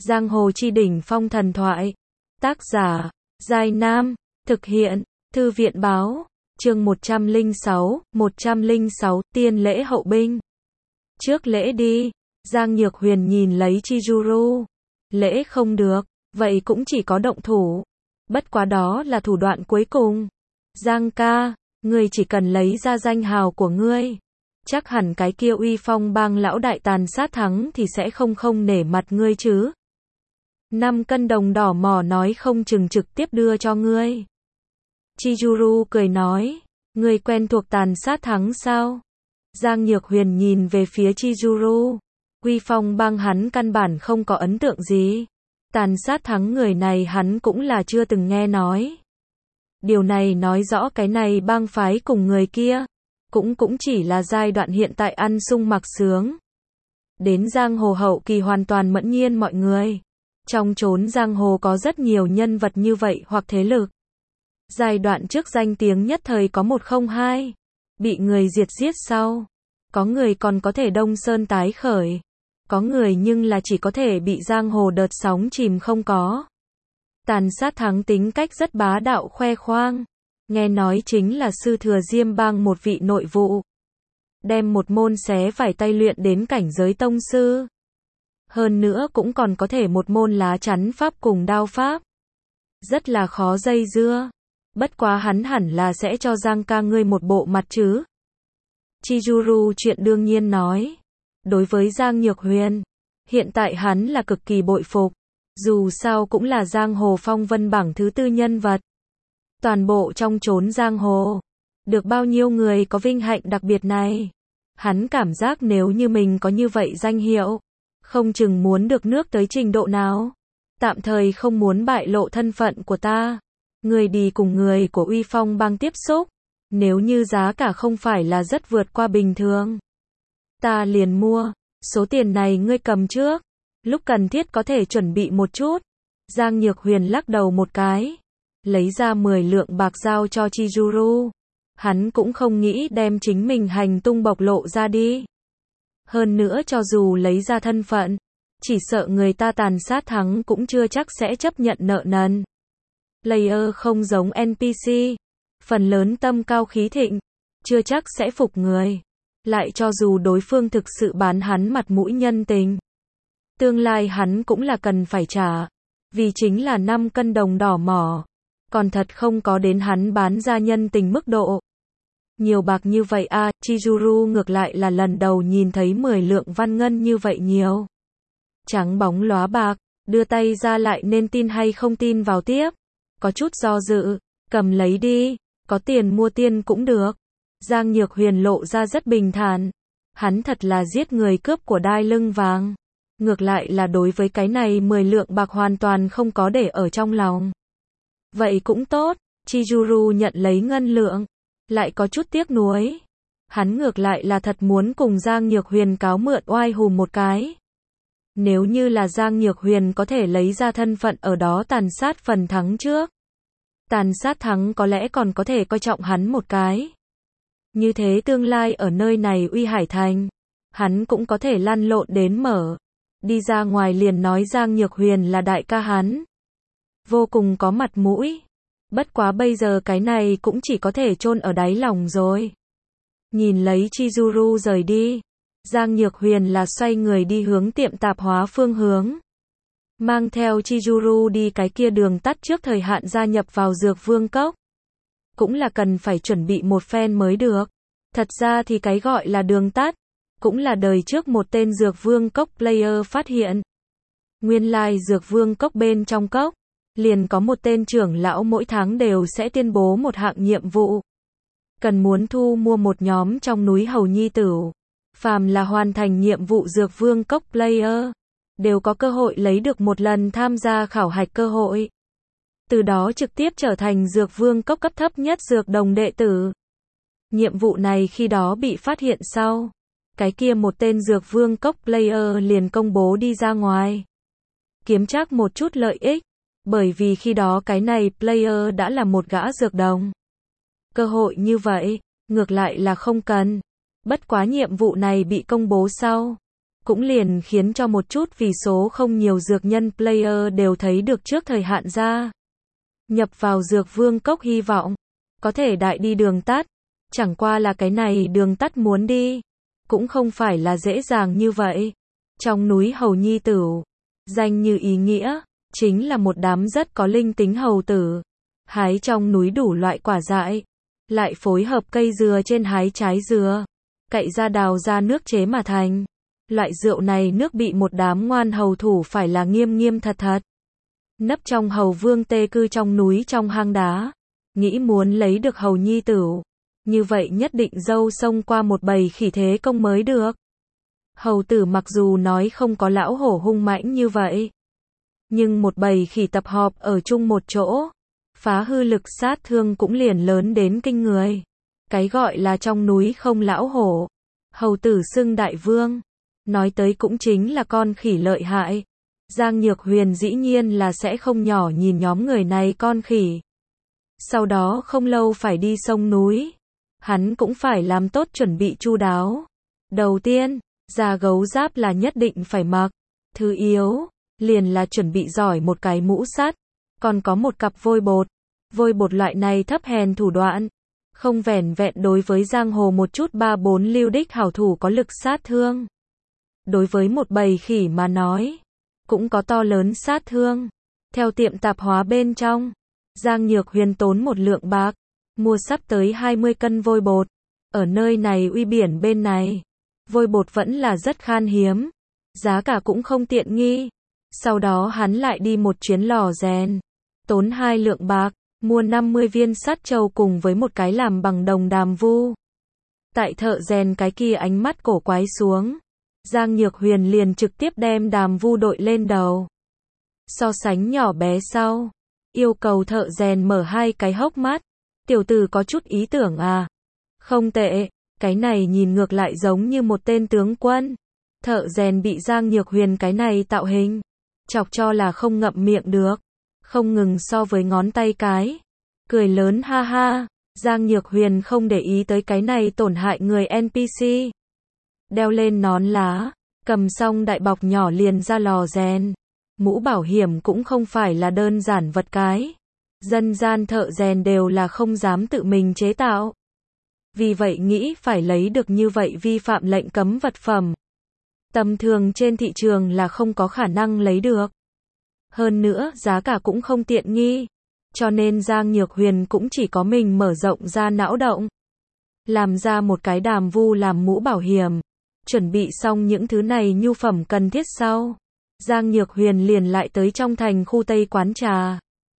Giang hồ chi đỉnh phong thần thoại. Tác giả, Giai Nam. Thực hiện, Thư viện báo. Chương 106, tiên lễ hậu binh. Trước lễ đi. Giang Nhược Huyền nhìn lấy Chizuru. Lễ không được, vậy cũng chỉ có động thủ. Bất quá đó là thủ đoạn cuối cùng. Giang ca, ngươi chỉ cần lấy ra danh hào của ngươi. Chắc hẳn cái kia uy phong bang lão đại tàn sát thắng thì sẽ không nể mặt ngươi chứ. 5 cân đồng đỏ mỏ nói không chừng trực tiếp đưa cho ngươi. Chizuru cười nói, ngươi quen thuộc tàn sát thắng sao? Giang Nhược Huyền nhìn về phía Chizuru. Uy phong bang hắn căn bản không có ấn tượng gì. Tàn sát thắng người này hắn cũng là chưa từng nghe nói. Điều này nói rõ cái này bang phái cùng người kia cũng chỉ là giai đoạn hiện tại ăn sung mặc sướng. Đến giang hồ hậu kỳ hoàn toàn mẫn nhiên mọi người. Trong chốn giang hồ có rất nhiều nhân vật như vậy hoặc thế lực. Giai đoạn trước danh tiếng nhất thời có 102, bị người diệt giết sau. Có người còn có thể đông sơn tái khởi. Có người nhưng là chỉ có thể bị giang hồ đợt sóng chìm không có. Tàn sát thắng tính cách rất bá đạo khoe khoang. Nghe nói chính là sư thừa Diêm bang một vị nội vụ. Đem một môn xé phải tay luyện đến cảnh giới tông sư. Hơn nữa cũng còn có thể một môn lá chắn pháp cùng đao pháp. Rất là khó dây dưa. Bất quá hắn hẳn là sẽ cho Giang ca ngươi một bộ mặt chứ. Chizuru chuyện đương nhiên nói. Đối với Giang Nhược Huyền, hiện tại hắn là cực kỳ bội phục. Dù sao cũng là giang hồ phong vân bảng thứ 4 nhân vật. Toàn bộ trong chốn giang hồ, được bao nhiêu người có vinh hạnh đặc biệt này. Hắn cảm giác nếu như mình có như vậy danh hiệu, không chừng muốn được nước tới trình độ nào. Tạm thời không muốn bại lộ thân phận của ta. Người đi cùng người của uy phong bang tiếp xúc. Nếu như giá cả không phải là rất vượt qua bình thường, ta liền mua. Số tiền này ngươi cầm trước. Lúc cần thiết có thể chuẩn bị một chút. Giang Nhược Huyền lắc đầu một cái. Lấy ra 10 lượng bạc giao cho Chizuru. Hắn cũng không nghĩ đem chính mình hành tung bộc lộ ra đi. Hơn nữa cho dù lấy ra thân phận, chỉ sợ người ta tàn sát thắng cũng chưa chắc sẽ chấp nhận nợ nần. Player không giống NPC. Phần lớn tâm cao khí thịnh, chưa chắc sẽ phục người. Lại cho dù đối phương thực sự bán hắn mặt mũi nhân tình, tương lai hắn cũng là cần phải trả. Vì chính là 5 cân đồng đỏ mỏ. Còn thật không có đến hắn bán ra nhân tình mức độ. Nhiều bạc như vậy à, Chizuru ngược lại là lần đầu nhìn thấy 10 lượng văn ngân như vậy nhiều. Trắng bóng lóa bạc, đưa tay ra lại nên tin hay không tin vào tiếp. Có chút do dự, cầm lấy đi, có tiền mua tiên cũng được. Giang Nhược Huyền lộ ra rất bình thản. Hắn thật là giết người cướp của đai lưng vàng. Ngược lại là đối với cái này 10 lượng bạc hoàn toàn không có để ở trong lòng. Vậy cũng tốt, Chizuru nhận lấy ngân lượng. Lại có chút tiếc nuối. Hắn ngược lại là thật muốn cùng Giang Nhược Huyền cáo mượn oai hùm một cái. Nếu như là Giang Nhược Huyền có thể lấy ra thân phận ở đó tàn sát phần thắng trước. Tàn sát thắng có lẽ còn có thể coi trọng hắn một cái. Như thế tương lai ở nơi này Uy Hải Thành, hắn cũng có thể lăn lộn đến mở. Đi ra ngoài liền nói Giang Nhược Huyền là đại ca hắn. Vô cùng có mặt mũi. Bất quá bây giờ cái này cũng chỉ có thể chôn ở đáy lòng rồi. Nhìn lấy Chizuru rời đi, Giang Nhược Huyền là xoay người đi hướng tiệm tạp hóa phương hướng. Mang theo Chizuru đi cái kia đường tắt trước thời hạn gia nhập vào Dược Vương Cốc. Cũng là cần phải chuẩn bị một phen mới được. Thật ra thì cái gọi là đường tắt, cũng là đời trước một tên Dược Vương Cốc player phát hiện. Nguyên lai Dược Vương Cốc bên trong cốc, liền có một tên trưởng lão mỗi tháng đều sẽ tuyên bố một hạng nhiệm vụ. Cần muốn thu mua một nhóm trong núi hầu nhi tử. Phàm là hoàn thành nhiệm vụ Dược Vương Cốc player, đều có cơ hội lấy được một lần tham gia khảo hạch cơ hội. Từ đó trực tiếp trở thành Dược Vương Cốc cấp thấp nhất dược đồng đệ tử. Nhiệm vụ này khi đó bị phát hiện sau. Cái kia một tên Dược Vương Cốc player liền công bố đi ra ngoài. Kiếm trác một chút lợi ích. Bởi vì khi đó cái này player đã là một gã dược đồng. Cơ hội như vậy, ngược lại là không cần. Bất quá nhiệm vụ này bị công bố sau. cũng liền khiến cho một chút vì số không nhiều dược nhân player đều thấy được trước thời hạn ra. Nhập vào dược vương cốc hy vọng, có thể đại đi đường tắt, chẳng qua là cái này đường tắt muốn đi, cũng không phải là dễ dàng như vậy. Trong núi hầu nhi tử, danh như ý nghĩa, chính là một đám rất có linh tính hầu tử, hái trong núi đủ loại quả dại, lại phối hợp cây dừa trên hái trái dừa, cậy ra đào ra nước chế mà thành. Loại rượu này nước bị một đám ngoan hầu thủ phải là nghiêm nghiêm thật thật. Nấp trong hầu vương tê cư trong núi trong hang đá, nghĩ muốn lấy được hầu nhi tử, như vậy nhất định dâu xông qua một bầy khỉ thế công mới được. Hầu tử mặc dù nói không có lão hổ hung mãnh như vậy, nhưng một bầy khỉ tập họp ở chung một chỗ, phá hư lực sát thương cũng liền lớn đến kinh người. Cái gọi là trong núi không lão hổ, hầu tử xưng đại vương, nói tới cũng chính là con khỉ lợi hại. Giang Nhược Huyền dĩ nhiên là sẽ không nhỏ nhìn nhóm người này con khỉ. Sau đó không lâu phải đi sông núi, hắn cũng phải làm tốt chuẩn bị chu đáo. Đầu tiên, da gấu giáp là nhất định phải mặc. Thứ yếu, liền là chuẩn bị giỏi một cái mũ sắt, còn có một cặp vôi bột. Vôi bột loại này thấp hèn thủ đoạn, không vẻn vẹn đối với giang hồ một chút 3-4 lưu đích hảo thủ có lực sát thương. Đối với một bầy khỉ mà nói, cũng có to lớn sát thương. Theo tiệm tạp hóa bên trong, Giang Nhược Huyền tốn một lượng bạc, mua sắp tới 20 cân vôi bột. Ở nơi này uy biển bên này, vôi bột vẫn là rất khan hiếm, giá cả cũng không tiện nghi. Sau đó hắn lại đi một chuyến lò rèn, tốn 2 lượng bạc, mua 50 viên sắt trâu cùng với một cái làm bằng đồng đàm vu. Tại thợ rèn cái kia ánh mắt cổ quái xuống, Giang Nhược Huyền liền trực tiếp đem đàm vu đội lên đầu. So sánh nhỏ bé sau, yêu cầu thợ rèn mở 2 cái hốc mắt. Tiểu tử có chút ý tưởng à? Không tệ, cái này nhìn ngược lại giống như một tên tướng quân. Thợ rèn bị Giang Nhược Huyền cái này tạo hình chọc cho là không ngậm miệng được, không ngừng so với ngón tay cái, cười lớn ha ha. Giang Nhược Huyền không để ý tới cái này tổn hại người NPC. Đeo lên nón lá, cầm xong đại bọc nhỏ liền ra lò rèn. Mũ bảo hiểm cũng không phải là đơn giản vật cái. Dân gian thợ rèn đều là không dám tự mình chế tạo. Vì vậy nghĩ phải lấy được như vậy vi phạm lệnh cấm vật phẩm. Tầm thường trên thị trường là không có khả năng lấy được. Hơn nữa giá cả cũng không tiện nghi. Cho nên Giang Nhược Huyền cũng chỉ có mình mở rộng ra não động. Làm ra một cái đàm vu làm mũ bảo hiểm. Chuẩn bị xong những thứ này nhu phẩm cần thiết sau, Giang Nhược Huyền liền lại tới trong thành khu Tây quán trà.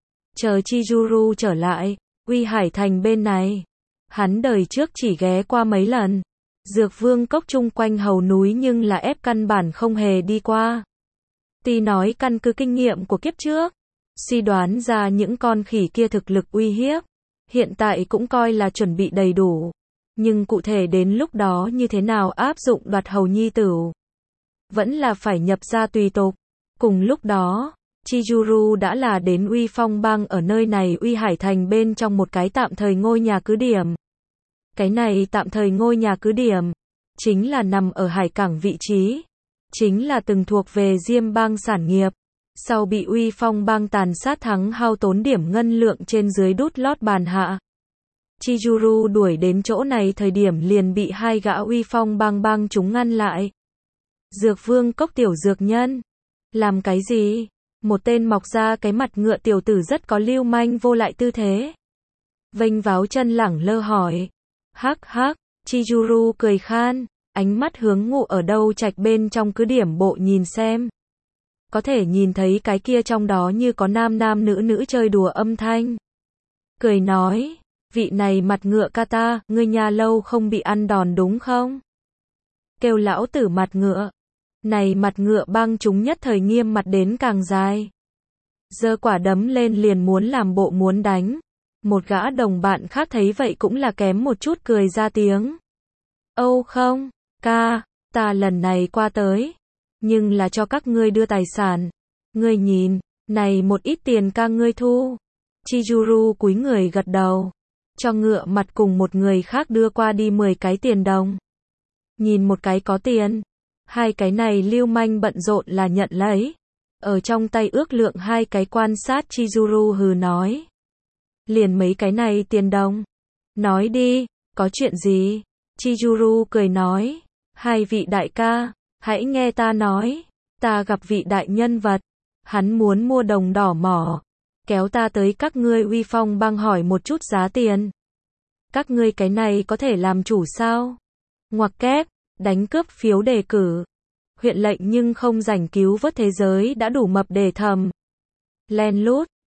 Chờ Chizuru trở lại, Uy Hải thành bên này, hắn đời trước chỉ ghé qua mấy lần. Dược vương cốc chung quanh hầu núi nhưng là ép căn bản không hề đi qua. Tuy nói căn cứ kinh nghiệm của kiếp trước, suy đoán ra những con khỉ kia thực lực uy hiếp, hiện tại cũng coi là chuẩn bị đầy đủ. Nhưng cụ thể đến lúc đó như thế nào áp dụng đoạt hầu nhi tử, vẫn là phải nhập ra tùy tục. Cùng lúc đó, Chizuru đã là đến Uy Phong Bang ở nơi này Uy Hải thành bên trong một cái tạm thời ngôi nhà cứ điểm. Cái này tạm thời ngôi nhà cứ điểm, chính là nằm ở hải cảng vị trí, chính là từng thuộc về Diêm Bang sản nghiệp. Sau bị Uy Phong Bang tàn sát thắng hao tốn điểm ngân lượng trên dưới đút lót bàn hạ. Chizuru đuổi đến chỗ này thời điểm liền bị 2 gã Uy Phong Bang chúng ngăn lại. Dược vương cốc tiểu dược nhân. Làm cái gì? Một tên mọc ra cái mặt ngựa tiểu tử rất có lưu manh vô lại tư thế. Vênh váo chân lẳng lơ hỏi. Hắc hắc, Chizuru cười khan, ánh mắt hướng ngụ ở đâu trạch bên trong cứ điểm bộ nhìn xem. Có thể nhìn thấy cái kia trong đó như có nam nam nữ nữ chơi đùa âm thanh. Cười nói. Vị này mặt ngựa kata, ngươi nhà lâu không bị ăn đòn đúng không? Kêu lão tử mặt ngựa. Này mặt ngựa bang chúng nhất thời nghiêm mặt đến càng dài. Giơ quả đấm lên liền muốn làm bộ muốn đánh. Một gã đồng bạn khác thấy vậy cũng là kém một chút cười ra tiếng. Âu không, ca, ta lần này qua tới. Nhưng là cho các ngươi đưa tài sản. Ngươi nhìn, này một ít tiền ca ngươi thu. Chizuru cúi người gật đầu. Cho ngựa mặt cùng một người khác đưa qua đi 10 cái tiền đồng. Nhìn một cái có tiền. Hai cái này lưu manh bận rộn là nhận lấy. Ở trong tay ước lượng hai cái quan sát Chizuru hừ nói. Liền mấy cái này tiền đồng. Nói đi, có chuyện gì? Chizuru cười nói. Hai vị đại ca, hãy nghe ta nói. Ta gặp vị đại nhân vật. Hắn muốn mua đồng đỏ mỏ. Kéo ta tới các ngươi Uy Phong bang hỏi một chút giá tiền. Các ngươi cái này có thể làm chủ sao? Ngoặc kép, đánh cướp phiếu đề cử. Huyện lệnh nhưng không rảnh cứu vớt thế giới đã đủ mập để thầm. Len lút,